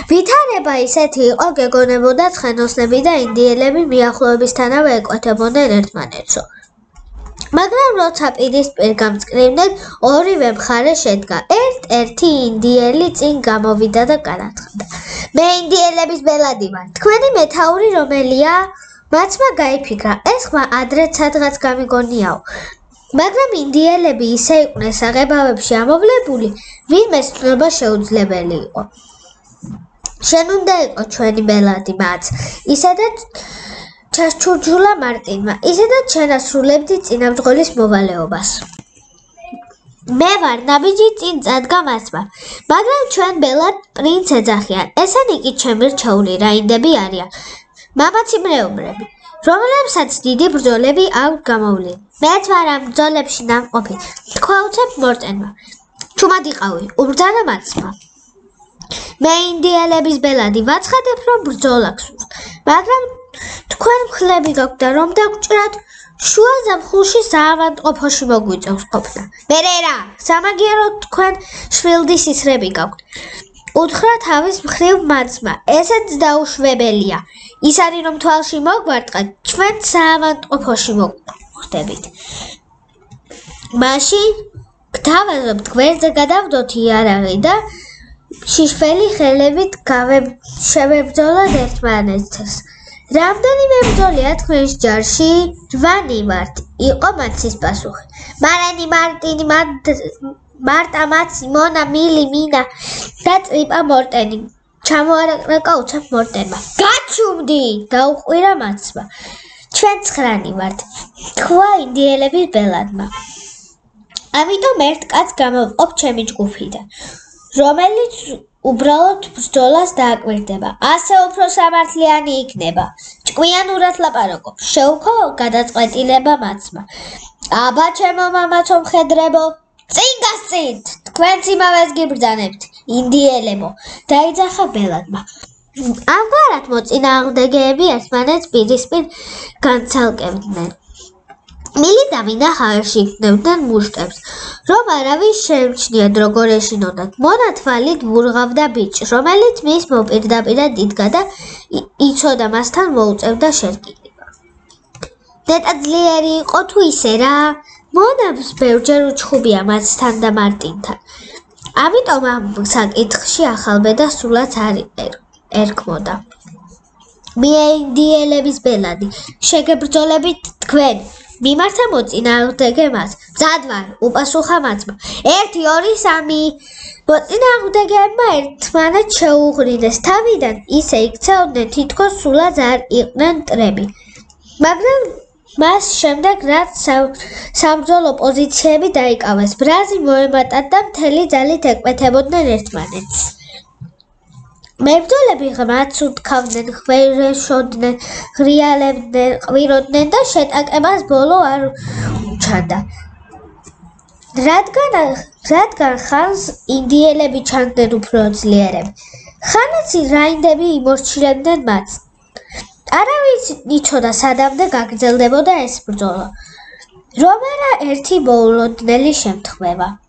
ვითარება ისეთი იყო, გეგონებოდა ცხენოსნები და ინდიელები მიახლოებისთანავე ეკვეთებოდნენ ერთმანეთსო. მაგრამ როცა პირისპირ გამწკრივდნენ, ორივე მხარე შედგა. ერთ-ერთი ინდიელი წინ გამოვიდა და განაცხადა: მე ინდიელების ბელადი ვარ. თქვენი მეთაური რომელია? მათმა გაიფიქრა, ეს ხმა ადრეც სადღაც გამიგონიაო. მაგრამ ინდიელები ისე იყვნენ საღებავებში ამოვლებული, ვინმე ცნობა შეუძლებელი იყო. შენ უნდა იყო ჩვენი ბელადი მათ, ისედაც ჩასჩურჩულა მარტინმა, ისედაც შენასრულებდი წინამძღოლის მოვალეობას. მე ვარ ნაბიჯი წინ წადგა მათმა, მაგრამ ჩვენ ბელად პრინც ეძახიან, ესენი კი ჩემი რჩეული რაინდები არიან, მამაციმრეუბრები, რომლებსაც დიდი ბრძოლები აქვს გამოვლილი. მეც ვარ ამ ბრძოლებში ნამყოფი, თქვა უცებ მორტენმა. ჩუმად იყავი, უბრძანა მათმა. მე ინდიელების ბელადი ვაცხადებ, რომ ბრძოლა გსურთ, მაგრამ თქვენ მხლები გაქვთ და რომ დაგჭირათ, შუა ზაფხულში საავადმყოფოში მოგვიწევს ყოფნა. მერე რა, სამაგიეროდ თქვენ შვილდის ისრები გაქვთ. უთხრა თავის მხრივ მათმა, ესეც დაუშვებელია. ის არის რომ თვალში მოგვარტყათ, ჩვენ საავადმყოფოში მოხვდებით. მაშინ გთავაზობთ გვერდზე გადავდოთ იარაღი და შიშველი ხელებით შევებრძოლოთ ერთმანეთს. რამდენიმე ბრძოლია თქვენს ჯარში? 8 ვართ, იყო მათის პასუხი. მარანი, მარტინი, მარტა, მაცი, მონა, მილი, მინა და წრიპა მორტენი. ჩამოარეკრეკა უცებ მორტენმა. გაჩუმდი, დაუყვირა მათმა. ჩვენ 9 ვართ, თქვა ინდიელების ბელადმა. ამიტომ ერთ კაცს გამოვყოფ ჩემი ჯგუფიდან, რომელიც უბრალოდ ბრძოლას დააკვირდება, ასე უფრო სამართლიანი იქნება. ჭკვიანურად ლაპარაკობ, შეუქო გადაწყვეტილება მათმა. აბა ჩემო მამაცო მხედრებო, წინ გასწინთ, თქვენც იმავეს გიბრძანებთ, ინდიელებო, დაიძახა ბელადმა. ამგვარად მოწინააღმდეგეები ერთმანეთს პირისპირ განცალკევდნენ. მილი და მინა ხაერში იქნებდნენ მუშტებს, რომ არავის შეემჩნიათ როგორ ეშინოდათ. მონა თვალით ვურღავდა ბიჭს, რომელიც მის მოპირდაპირად იდგა და იცოდა მასთან მოუწევდა შერკილება. ნეტა ძლიერი იყო თუ ისე რა? მონას ბევრჯერ უჩხუბია მათთან და მარტინთან. ამიტომ ამ საკითხში ახალბედა სულაც არ ერქმოდა. მე ინდიელების ბელადი, შეგებრძოლებით თქვენ. მიმართა მოწინააღმდეგემაც, მზად ვარ, უპასუხა მათმა. 1, 2, 3. მოწინააღმდეგეებმა ერთმანეთს შეუღრინეს. თავიდან ისე იქცეოდნენ, თითქოს სულაც არ იყვნენ მტრები. მაგრამ მას შემდეგ, რაც საბრძოლო პოზიციები დაიკავეს, ბრაზი მოემატათ და მთელი ძალით ეკვეთებოდნენ ერთმანეთს. მებრძოლები ღმერთს უთქავდნენ, ხვერეშოდნენ, ღრიალებდნენ, ყვიროდნენ და შეტაკებას ბოლო არ უჩანდა. რადგან ხანს ინდიელები ჩანდნენ უფრო ძლიერები, ხანაც რაინდები იმორჩილებდნენ მათ. არავის იცოდა სადამდე გაგრძელდებოდა ეს ბრძოლა, რომ არა ერთი მოულოდნელი შემთხვევა.